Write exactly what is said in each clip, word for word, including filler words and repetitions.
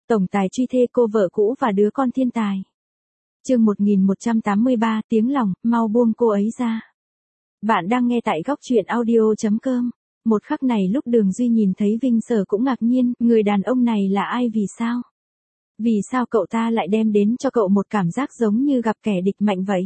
tổng tài truy thê cô vợ cũ và đứa con thiên tài. Chương một nghìn một trăm tám mươi ba, tiếng lòng, mau buông cô ấy ra. Bạn đang nghe tại góc truyện audio chấm com. Một khắc này lúc Đường Duy nhìn thấy Vinh Sở cũng ngạc nhiên, người đàn ông này là ai, vì sao? Vì sao cậu ta lại đem đến cho cậu một cảm giác giống như gặp kẻ địch mạnh vậy?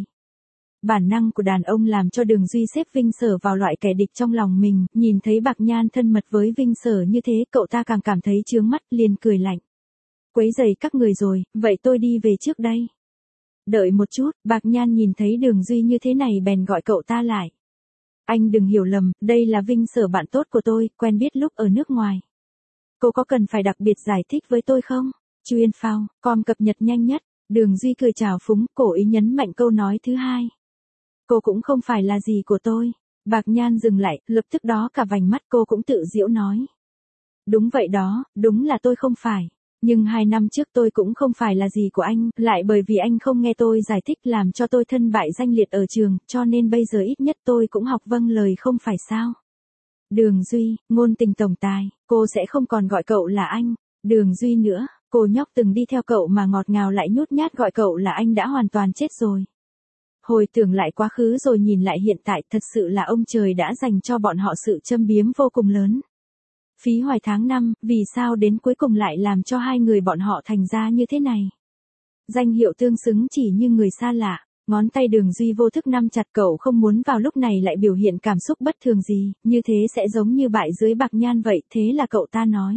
Bản năng của đàn ông làm cho Đường Duy xếp Vinh Sở vào loại kẻ địch trong lòng mình, nhìn thấy Bạc Nhan thân mật với Vinh Sở như thế, cậu ta càng cảm thấy chướng mắt, liền cười lạnh. Quấy rầy các người rồi, vậy tôi đi về trước đây. Đợi một chút, Bạc Nhan nhìn thấy Đường Duy như thế này bèn gọi cậu ta lại. Anh đừng hiểu lầm, đây là Vinh Sở, bạn tốt của tôi, quen biết lúc ở nước ngoài. Cô có cần phải đặc biệt giải thích với tôi không? Chuyên phao, com cập nhật nhanh nhất. Đường Duy cười chào phúng, cố ý nhấn mạnh câu nói thứ hai. Cô cũng không phải là gì của tôi. Bạc Nhan dừng lại, lập tức đó cả vành mắt cô cũng tự giễu nói. Đúng vậy đó, đúng là tôi không phải. Nhưng hai năm trước tôi cũng không phải là gì của anh, lại bởi vì anh không nghe tôi giải thích làm cho tôi thân bại danh liệt ở trường, cho nên bây giờ ít nhất tôi cũng học vâng lời, không phải sao? Đường Duy, ngôn tình tổng tài, cô sẽ không còn gọi cậu là anh. Đường Duy nữa, cô nhóc từng đi theo cậu mà ngọt ngào lại nhút nhát gọi cậu là anh đã hoàn toàn chết rồi. Hồi tưởng lại quá khứ rồi nhìn lại hiện tại, thật sự là ông trời đã dành cho bọn họ sự châm biếm vô cùng lớn. Phí hoài tháng năm, vì sao đến cuối cùng lại làm cho hai người bọn họ thành ra như thế này? Danh hiệu tương xứng chỉ như người xa lạ, ngón tay Đường Duy vô thức nắm chặt, cậu không muốn vào lúc này lại biểu hiện cảm xúc bất thường gì, như thế sẽ giống như bại dưới Bạc Nhan vậy, thế là cậu ta nói.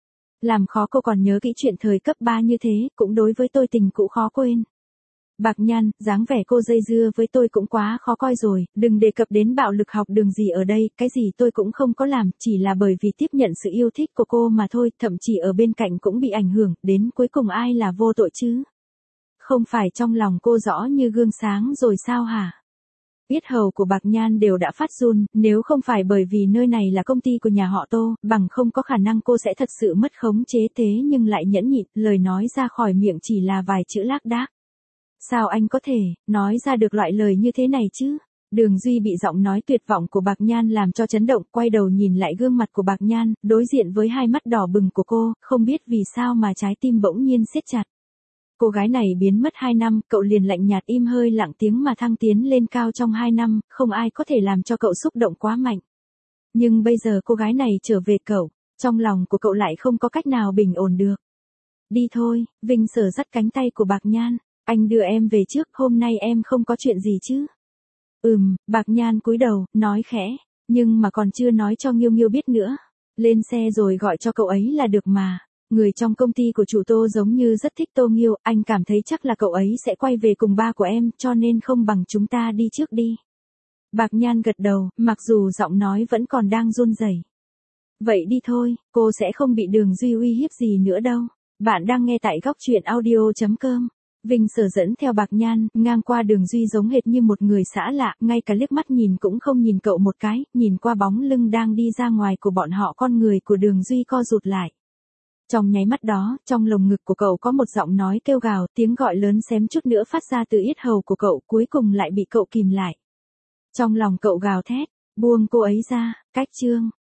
Làm khó cô còn nhớ kỹ chuyện thời cấp ba như thế, cũng đối với tôi tình cũ khó quên. Bạc Nhan, dáng vẻ cô dây dưa với tôi cũng quá khó coi rồi, đừng đề cập đến bạo lực học đường gì ở đây, cái gì tôi cũng không có làm, chỉ là bởi vì tiếp nhận sự yêu thích của cô mà thôi, thậm chí ở bên cạnh cũng bị ảnh hưởng, đến cuối cùng ai là vô tội chứ? Không phải trong lòng cô rõ như gương sáng rồi sao hả? Yết hầu của Bạc Nhan đều đã phát run, nếu không phải bởi vì nơi này là công ty của nhà họ Tô, bằng không có khả năng cô sẽ thật sự mất khống chế, thế nhưng lại nhẫn nhịn, lời nói ra khỏi miệng chỉ là vài chữ lác đác. Sao anh có thể nói ra được loại lời như thế này chứ? Đường Duy bị giọng nói tuyệt vọng của Bạc Nhan làm cho chấn động, quay đầu nhìn lại gương mặt của Bạc Nhan, đối diện với hai mắt đỏ bừng của cô, không biết vì sao mà trái tim bỗng nhiên siết chặt. Cô gái này biến mất hai năm, cậu liền lạnh nhạt im hơi lặng tiếng mà thăng tiến lên cao trong hai năm, không ai có thể làm cho cậu xúc động quá mạnh. Nhưng bây giờ cô gái này trở về cậu, trong lòng của cậu lại không có cách nào bình ổn được. Đi thôi, Vinh Sở dắt cánh tay của Bạc Nhan. Anh đưa em về trước, hôm nay em không có chuyện gì chứ? Ừm, Bạc Nhan cúi đầu, nói khẽ, nhưng mà còn chưa nói cho Nghiêu Nghiêu biết nữa. Lên xe rồi gọi cho cậu ấy là được mà. Người trong công ty của chủ Tô giống như rất thích Tô Nghiêu, anh cảm thấy chắc là cậu ấy sẽ quay về cùng ba của em, cho nên không bằng chúng ta đi trước đi. Bạc Nhan gật đầu, mặc dù giọng nói vẫn còn đang run rẩy. Vậy đi thôi, cô sẽ không bị Đường Duy uy hiếp gì nữa đâu. Bạn đang nghe tại góc truyện audio chấm com. Vinh Sở dẫn theo Bạc Nhan, ngang qua Đường Duy giống hệt như một người xã lạ, ngay cả liếc mắt nhìn cũng không nhìn cậu một cái, nhìn qua bóng lưng đang đi ra ngoài của bọn họ, con người của Đường Duy co rụt lại. Trong nháy mắt đó, trong lồng ngực của cậu có một giọng nói kêu gào, tiếng gọi lớn xém chút nữa phát ra từ yết hầu của cậu, cuối cùng lại bị cậu kìm lại. Trong lòng cậu gào thét, buông cô ấy ra, cách chương.